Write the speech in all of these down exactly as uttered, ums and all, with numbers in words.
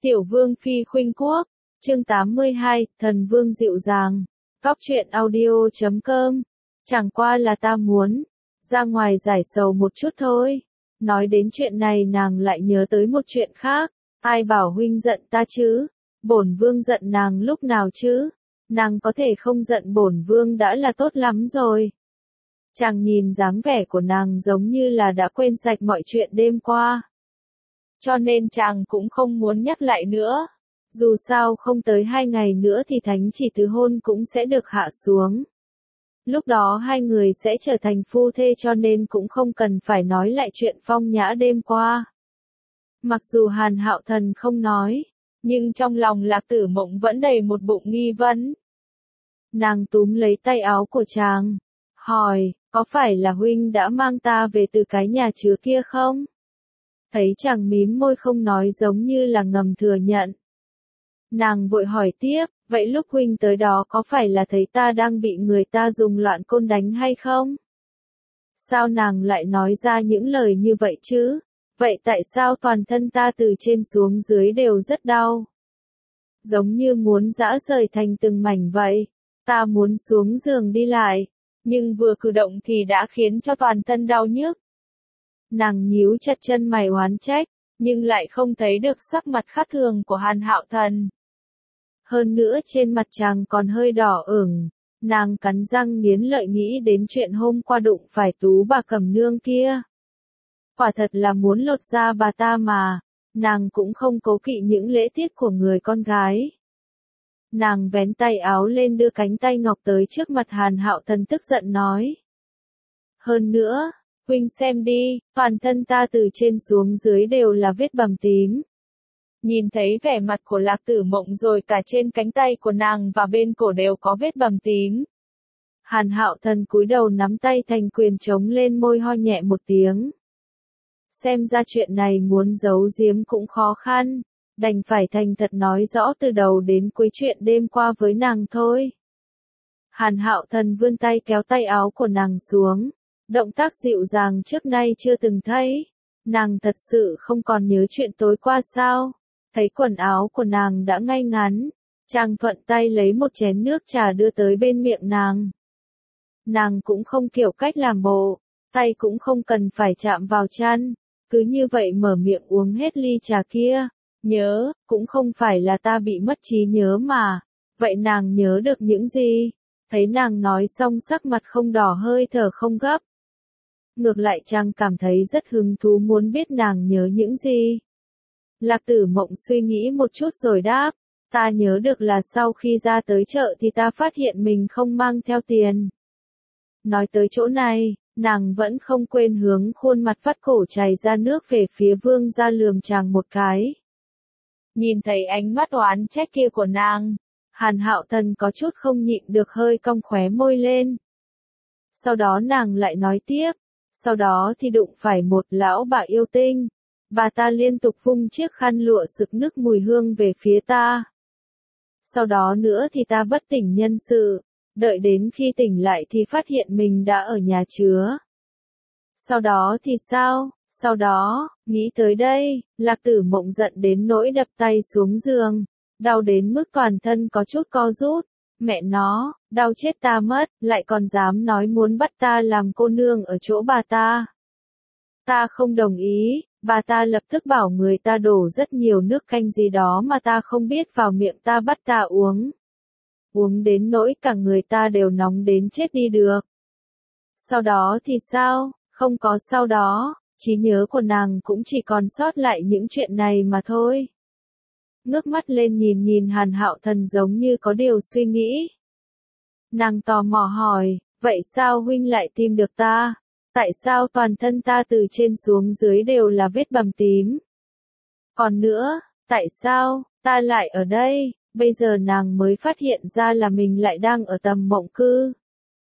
Tiểu vương phi khuynh quốc, chương tám mươi hai, thần vương dịu dàng. Góc truyện audio chấm com. Chẳng qua là ta muốn ra ngoài giải sầu một chút thôi. Nói đến chuyện này nàng lại nhớ tới một chuyện khác. Ai bảo huynh giận ta chứ? Bổn vương giận nàng lúc nào chứ? Nàng có thể không giận bổn vương đã là tốt lắm rồi. Chàng nhìn dáng vẻ của nàng giống như là đã quên sạch mọi chuyện đêm qua. Cho nên chàng cũng không muốn nhắc lại nữa. Dù sao không tới hai ngày nữa thì thánh chỉ từ hôn cũng sẽ được hạ xuống. Lúc đó hai người sẽ trở thành phu thê cho nên cũng không cần phải nói lại chuyện phong nhã đêm qua. Mặc dù Hàn Hạo Thần không nói, nhưng trong lòng Lạc Tử Mộng vẫn đầy một bụng nghi vấn. Nàng túm lấy tay áo của chàng, hỏi, có phải là huynh đã mang ta về từ cái nhà chứa kia không? Thấy chàng mím môi không nói giống như là ngầm thừa nhận. Nàng vội hỏi tiếp, vậy lúc huynh tới đó có phải là thấy ta đang bị người ta dùng loạn côn đánh hay không? Sao nàng lại nói ra những lời như vậy chứ? Vậy tại sao toàn thân ta từ trên xuống dưới đều rất đau? Giống như muốn giã rời thành từng mảnh vậy. Ta muốn xuống giường đi lại, nhưng vừa cử động thì đã khiến cho toàn thân đau nhức. Nàng nhíu chặt chân mày oán trách, nhưng lại không thấy được sắc mặt khác thường của Hàn Hạo Thần. Hơn nữa trên mặt chàng còn hơi đỏ ửng, nàng cắn răng nghiến lợi nghĩ đến chuyện hôm qua đụng phải Tú bà Cẩm Nương kia. Quả thật là muốn lột da bà ta mà, nàng cũng không cố kỵ những lễ tiết của người con gái. Nàng vén tay áo lên đưa cánh tay ngọc tới trước mặt Hàn Hạo Thần tức giận nói. Hơn nữa, huynh xem đi, toàn thân ta từ trên xuống dưới đều là vết bầm tím. Nhìn thấy vẻ mặt của Lạc Tử Mộng rồi cả trên cánh tay của nàng và bên cổ đều có vết bầm tím. Hàn Hạo Thần cúi đầu nắm tay thành quyền chống lên môi ho nhẹ một tiếng. Xem ra chuyện này muốn giấu giếm cũng khó khăn, đành phải thành thật nói rõ từ đầu đến cuối chuyện đêm qua với nàng thôi. Hàn Hạo Thần vươn tay kéo tay áo của nàng xuống. Động tác dịu dàng trước nay chưa từng thấy. Nàng thật sự không còn nhớ chuyện tối qua sao? Thấy quần áo của nàng đã ngay ngắn. Chàng thuận tay lấy một chén nước trà đưa tới bên miệng nàng. Nàng cũng không kiểu cách làm bộ. Tay cũng không cần phải chạm vào chăn. Cứ như vậy mở miệng uống hết ly trà kia. Nhớ, cũng không phải là ta bị mất trí nhớ mà. Vậy nàng nhớ được những gì? Thấy nàng nói xong sắc mặt không đỏ hơi thở không gấp. Ngược lại chàng cảm thấy rất hứng thú muốn biết nàng nhớ những gì. Lạc Tử Mộng suy nghĩ một chút rồi đáp, ta nhớ được là sau khi ra tới chợ thì ta phát hiện mình không mang theo tiền. Nói tới chỗ này, nàng vẫn không quên hướng khuôn mặt phát cổ chảy ra nước về phía vương gia lườm chàng một cái. Nhìn thấy ánh mắt oán trách kia của nàng, Hàn Hạo Thần có chút không nhịn được hơi cong khóe môi lên. Sau đó nàng lại nói tiếp. Sau đó thì đụng phải một lão bà yêu tinh. Bà ta liên tục vung chiếc khăn lụa sực nức mùi hương về phía ta. Sau đó nữa thì ta bất tỉnh nhân sự. Đợi đến khi tỉnh lại thì phát hiện mình đã ở nhà chứa. Sau đó thì sao? Sau đó, nghĩ tới đây, Lạc Tử Mộng giận đến nỗi đập tay xuống giường. Đau đến mức toàn thân có chút co rút. Mẹ nó, đau chết ta mất, lại còn dám nói muốn bắt ta làm cô nương ở chỗ bà ta. Ta không đồng ý, bà ta lập tức bảo người ta đổ rất nhiều nước canh gì đó mà ta không biết vào miệng ta bắt ta uống. Uống đến nỗi cả người ta đều nóng đến chết đi được. Sau đó thì sao? Không có sau đó, trí nhớ của nàng cũng chỉ còn sót lại những chuyện này mà thôi. Ngước mắt lên nhìn nhìn Hàn Hạo Thần giống như có điều suy nghĩ. Nàng tò mò hỏi, vậy sao huynh lại tìm được ta? Tại sao toàn thân ta từ trên xuống dưới đều là vết bầm tím? Còn nữa, tại sao, ta lại ở đây? Bây giờ nàng mới phát hiện ra là mình lại đang ở tầm mộng cư.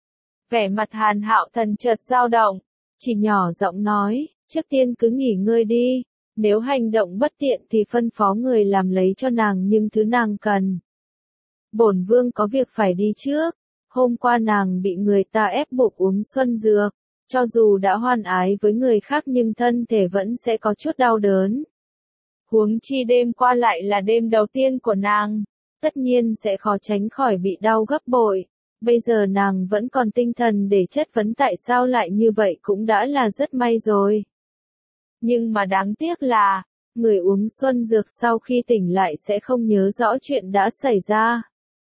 Vẻ mặt Hàn Hạo Thần chợt dao động, chỉ nhỏ giọng nói, trước tiên cứ nghỉ ngơi đi. Nếu hành động bất tiện thì phân phó người làm lấy cho nàng những thứ nàng cần. Bổn vương có việc phải đi trước. Hôm qua nàng bị người ta ép buộc uống xuân dược. Cho dù đã hoan ái với người khác nhưng thân thể vẫn sẽ có chút đau đớn. Huống chi đêm qua lại là đêm đầu tiên của nàng, tất nhiên sẽ khó tránh khỏi bị đau gấp bội. Bây giờ nàng vẫn còn tinh thần để chất vấn tại sao lại như vậy cũng đã là rất may rồi. Nhưng mà đáng tiếc là, người uống xuân dược sau khi tỉnh lại sẽ không nhớ rõ chuyện đã xảy ra.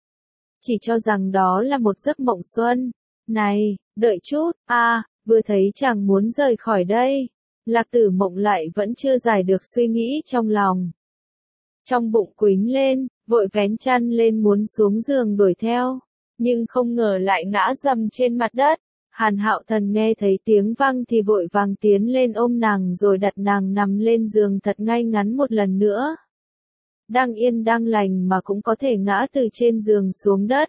Chỉ cho rằng đó là một giấc mộng xuân. Này, đợi chút, a, à, vừa thấy chàng muốn rời khỏi đây. Lạc Tử Mộng lại vẫn chưa giải được suy nghĩ trong lòng. Trong bụng quýnh lên, vội vén chăn lên muốn xuống giường đuổi theo, nhưng không ngờ lại ngã dầm trên mặt đất. Hàn Hạo Thần nghe thấy tiếng vang thì vội vàng tiến lên ôm nàng rồi đặt nàng nằm lên giường thật ngay ngắn một lần nữa. Đang yên đang lành mà cũng có thể ngã từ trên giường xuống đất.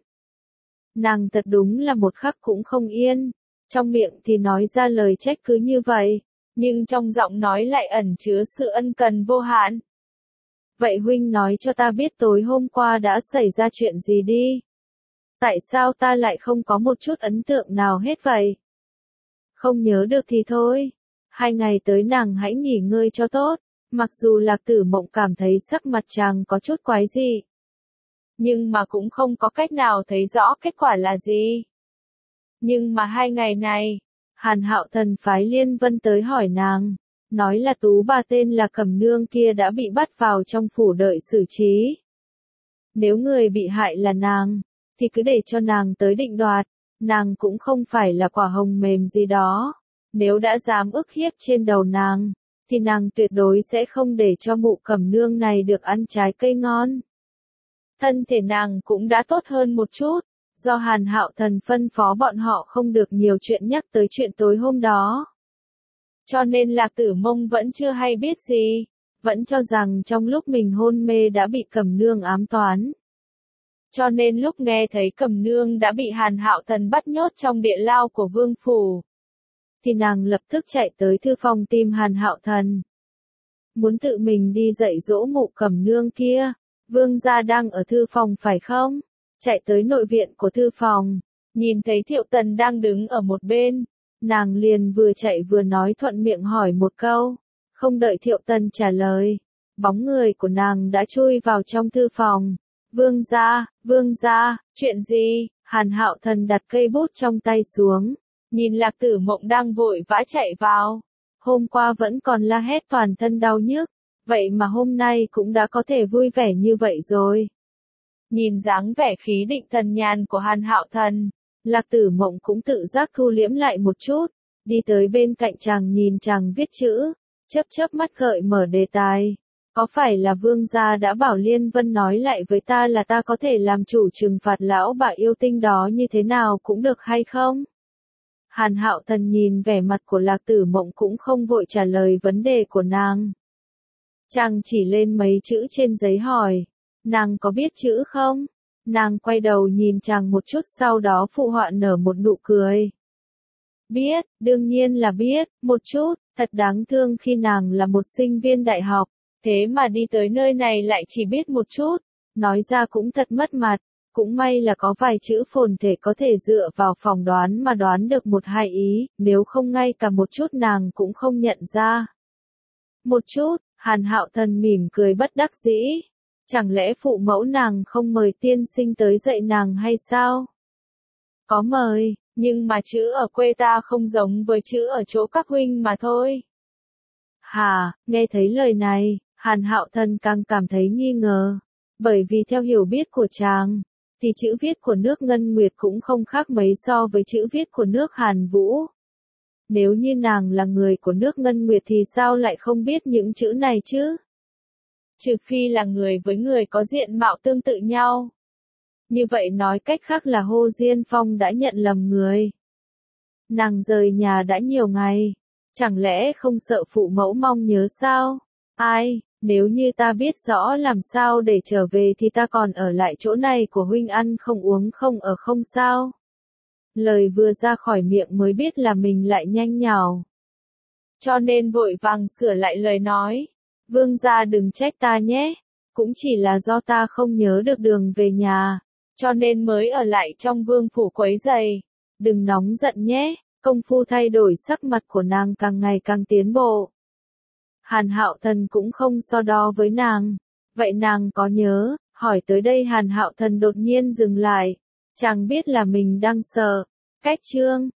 Nàng thật đúng là một khắc cũng không yên, trong miệng thì nói ra lời trách cứ như vậy, nhưng trong giọng nói lại ẩn chứa sự ân cần vô hạn. Vậy huynh nói cho ta biết tối hôm qua đã xảy ra chuyện gì đi. Tại sao ta lại không có một chút ấn tượng nào hết vậy? Không nhớ được thì thôi. Hai ngày tới nàng hãy nghỉ ngơi cho tốt. Mặc dù Lạc Tử Mộng cảm thấy sắc mặt chàng có chút quái dị, nhưng mà cũng không có cách nào thấy rõ kết quả là gì. Nhưng mà hai ngày này, Hàn Hạo Thần phái Liên Vân tới hỏi nàng, nói là tú bà tên là Cẩm Nương kia đã bị bắt vào trong phủ đợi xử trí. Nếu người bị hại là nàng, thì cứ để cho nàng tới định đoạt, nàng cũng không phải là quả hồng mềm gì đó. Nếu đã dám ức hiếp trên đầu nàng, thì nàng tuyệt đối sẽ không để cho mụ Cẩm Nương này được ăn trái cây ngon. Thân thể nàng cũng đã tốt hơn một chút, do Hàn Hạo Thần phân phó bọn họ không được nhiều chuyện nhắc tới chuyện tối hôm đó. Cho nên Lạc Tử Mông vẫn chưa hay biết gì, vẫn cho rằng trong lúc mình hôn mê đã bị Cẩm Nương ám toán. Cho nên lúc nghe thấy Cẩm Nương đã bị Hàn Hạo Thần bắt nhốt trong địa lao của vương phủ, thì nàng lập tức chạy tới thư phòng tìm Hàn Hạo Thần. Muốn tự mình đi dạy dỗ mụ Cẩm Nương kia. Vương gia đang ở thư phòng phải không? Chạy tới nội viện của thư phòng, nhìn thấy Thiệu Tần đang đứng ở một bên, nàng liền vừa chạy vừa nói thuận miệng hỏi một câu. Không đợi Thiệu Tần trả lời, bóng người của nàng đã chui vào trong thư phòng. Vương gia, vương gia, chuyện gì? Hàn Hạo Thần đặt cây bút trong tay xuống, nhìn Lạc Tử Mộng đang vội vã chạy vào. Hôm qua vẫn còn la hét toàn thân đau nhức, vậy mà hôm nay cũng đã có thể vui vẻ như vậy rồi. Nhìn dáng vẻ khí định thần nhàn của Hàn Hạo Thần, Lạc Tử Mộng cũng tự giác thu liễm lại một chút, đi tới bên cạnh chàng nhìn chàng viết chữ, chớp chớp mắt gợi mở đề tài. Có phải là vương gia đã bảo Liên Vân nói lại với ta là ta có thể làm chủ trừng phạt lão bà yêu tinh đó như thế nào cũng được hay không? Hàn Hạo Thần nhìn vẻ mặt của Lạc Tử Mộng cũng không vội trả lời vấn đề của nàng. Chàng chỉ lên mấy chữ trên giấy hỏi, nàng có biết chữ không? Nàng quay đầu nhìn chàng một chút sau đó phụ họa nở một nụ cười. Biết, đương nhiên là biết, một chút, thật đáng thương khi nàng là một sinh viên đại học, thế mà đi tới nơi này lại chỉ biết một chút, nói ra cũng thật mất mặt, cũng may là có vài chữ phồn thể có thể dựa vào phỏng đoán mà đoán được một hai ý, nếu không ngay cả một chút nàng cũng không nhận ra. Một chút. Hàn Hạo Thần mỉm cười bất đắc dĩ. Chẳng lẽ phụ mẫu nàng không mời tiên sinh tới dạy nàng hay sao? Có mời, nhưng mà chữ ở quê ta không giống với chữ ở chỗ các huynh mà thôi. Hà, nghe thấy lời này, Hàn Hạo Thần càng cảm thấy nghi ngờ. Bởi vì theo hiểu biết của chàng, thì chữ viết của nước Ngân Nguyệt cũng không khác mấy so với chữ viết của nước Hàn Vũ. Nếu như nàng là người của nước Ngân Nguyệt thì sao lại không biết những chữ này chứ? Trừ phi là người với người có diện mạo tương tự nhau. Như vậy nói cách khác là Hồ Diên Phong đã nhận lầm người. Nàng rời nhà đã nhiều ngày, chẳng lẽ không sợ phụ mẫu mong nhớ sao? Ai, nếu như ta biết rõ làm sao để trở về thì ta còn ở lại chỗ này của huynh ăn không uống không ở không sao? Lời vừa ra khỏi miệng mới biết là mình lại nhanh nhảu. Cho nên vội vàng sửa lại lời nói. Vương gia đừng trách ta nhé, cũng chỉ là do ta không nhớ được đường về nhà, cho nên mới ở lại trong vương phủ quấy giày. Đừng nóng giận nhé, công phu thay đổi sắc mặt của nàng càng ngày càng tiến bộ. Hàn Hạo Thần cũng không so đo với nàng. Vậy nàng có nhớ, hỏi tới đây Hàn Hạo Thần đột nhiên dừng lại. Chàng biết là mình đang sợ. Cách chương